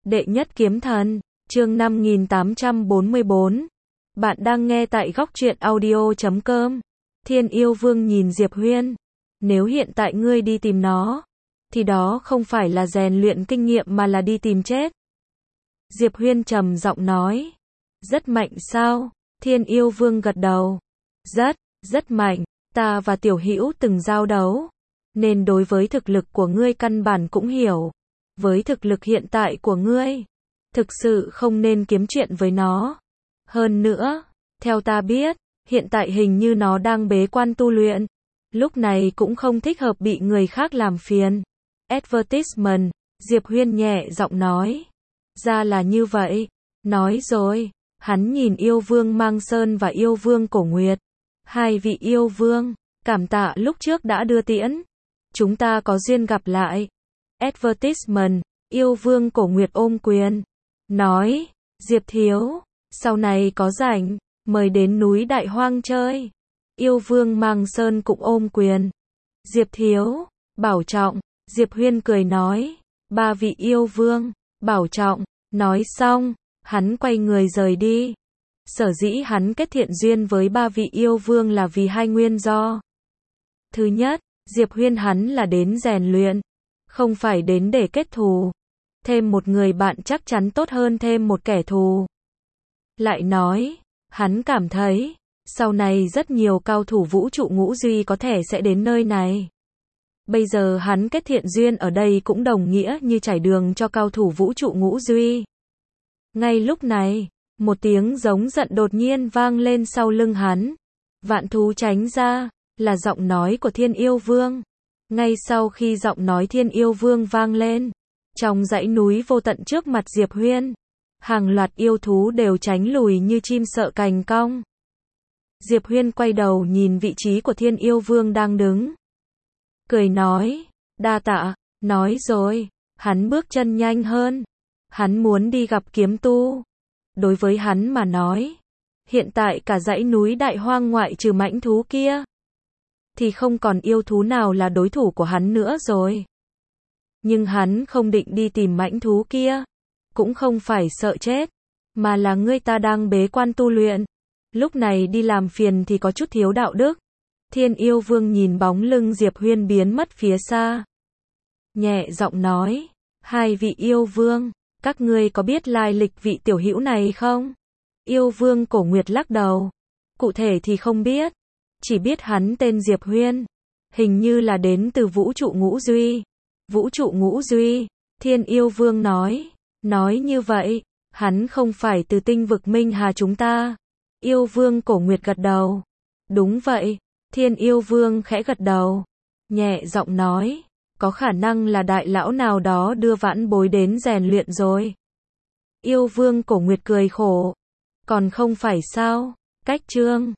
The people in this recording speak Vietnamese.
Đệ nhất kiếm thần, chương 5844. Bạn đang nghe tại góc truyện audio.com. Thiên Yêu Vương nhìn Diệp Huyên. Nếu hiện tại ngươi đi tìm nó, thì đó không phải là rèn luyện kinh nghiệm mà là đi tìm chết. Diệp Huyên trầm giọng nói. Rất mạnh sao? Thiên Yêu Vương gật đầu. Rất mạnh. Ta và Tiểu Hữu từng giao đấu, nên đối với thực lực của ngươi căn bản cũng hiểu. Với thực lực hiện tại của ngươi, thực sự không nên kiếm chuyện với nó. Hơn nữa, theo ta biết, hiện tại hình như nó đang bế quan tu luyện. Lúc này cũng không thích hợp bị người khác làm phiền. Advertisement, Diệp Huyên nhẹ giọng nói. Ra là như vậy. Nói rồi, hắn nhìn Yêu Vương Mang Sơn và Yêu Vương Cổ Nguyệt. Hai vị yêu vương, cảm tạ lúc trước đã đưa tiễn. Chúng ta có duyên gặp lại. Advertisement, Yêu Vương Cổ Nguyệt ôm quyền. Nói, Diệp thiếu, sau này có rảnh, mời đến núi Đại Hoang chơi. Yêu Vương Mang Sơn cũng ôm quyền. Diệp thiếu, bảo trọng. Diệp Huyên cười nói, ba vị yêu vương, bảo trọng. Nói xong, hắn quay người rời đi. Sở dĩ hắn kết thiện duyên với ba vị yêu vương là vì hai nguyên do. Thứ nhất, Diệp Huyên hắn là đến rèn luyện, không phải đến để kết thù. Thêm một người bạn chắc chắn tốt hơn thêm một kẻ thù. Lại nói, hắn cảm thấy, sau này rất nhiều cao thủ vũ trụ ngũ duy có thể sẽ đến nơi này. Bây giờ hắn kết thiện duyên ở đây cũng đồng nghĩa như trải đường cho cao thủ vũ trụ ngũ duy. Ngay lúc này, một tiếng giống giận đột nhiên vang lên sau lưng hắn. Vạn thú tránh ra, là giọng nói của Thiên Yêu Vương. Ngay sau khi giọng nói Thiên Yêu Vương vang lên, trong dãy núi vô tận trước mặt Diệp Huyên, hàng loạt yêu thú đều tránh lùi như chim sợ cành cong. Diệp Huyên quay đầu nhìn vị trí của Thiên Yêu Vương đang đứng. Cười nói, đa tạ, nói rồi, hắn bước chân nhanh hơn. Hắn muốn đi gặp kiếm tu. Đối với hắn mà nói, hiện tại cả dãy núi Đại Hoang ngoại trừ mãnh thú kia, thì không còn yêu thú nào là đối thủ của hắn nữa rồi. Nhưng hắn không định đi tìm mãnh thú kia, cũng không phải sợ chết, mà là người ta đang bế quan tu luyện. Lúc này đi làm phiền thì có chút thiếu đạo đức. Thiên Yêu Vương nhìn bóng lưng Diệp Huyên biến mất phía xa, nhẹ giọng nói, hai vị yêu vương, các ngươi có biết lai lịch vị tiểu hữu này không? Yêu Vương Cổ Nguyệt lắc đầu. Cụ thể thì không biết. Chỉ biết hắn tên Diệp Huyên. Hình như là đến từ vũ trụ ngũ duy. Vũ trụ ngũ duy. Thiên Yêu Vương nói. Nói như vậy, hắn không phải từ tinh vực Minh Hà chúng ta. Yêu Vương Cổ Nguyệt gật đầu. Đúng vậy. Thiên Yêu Vương khẽ gật đầu. Nhẹ giọng nói. Có khả năng là đại lão nào đó đưa vãn bối đến rèn luyện rồi. Yêu Vương Cổ Nguyệt cười khổ. Còn không phải sao? Cách chương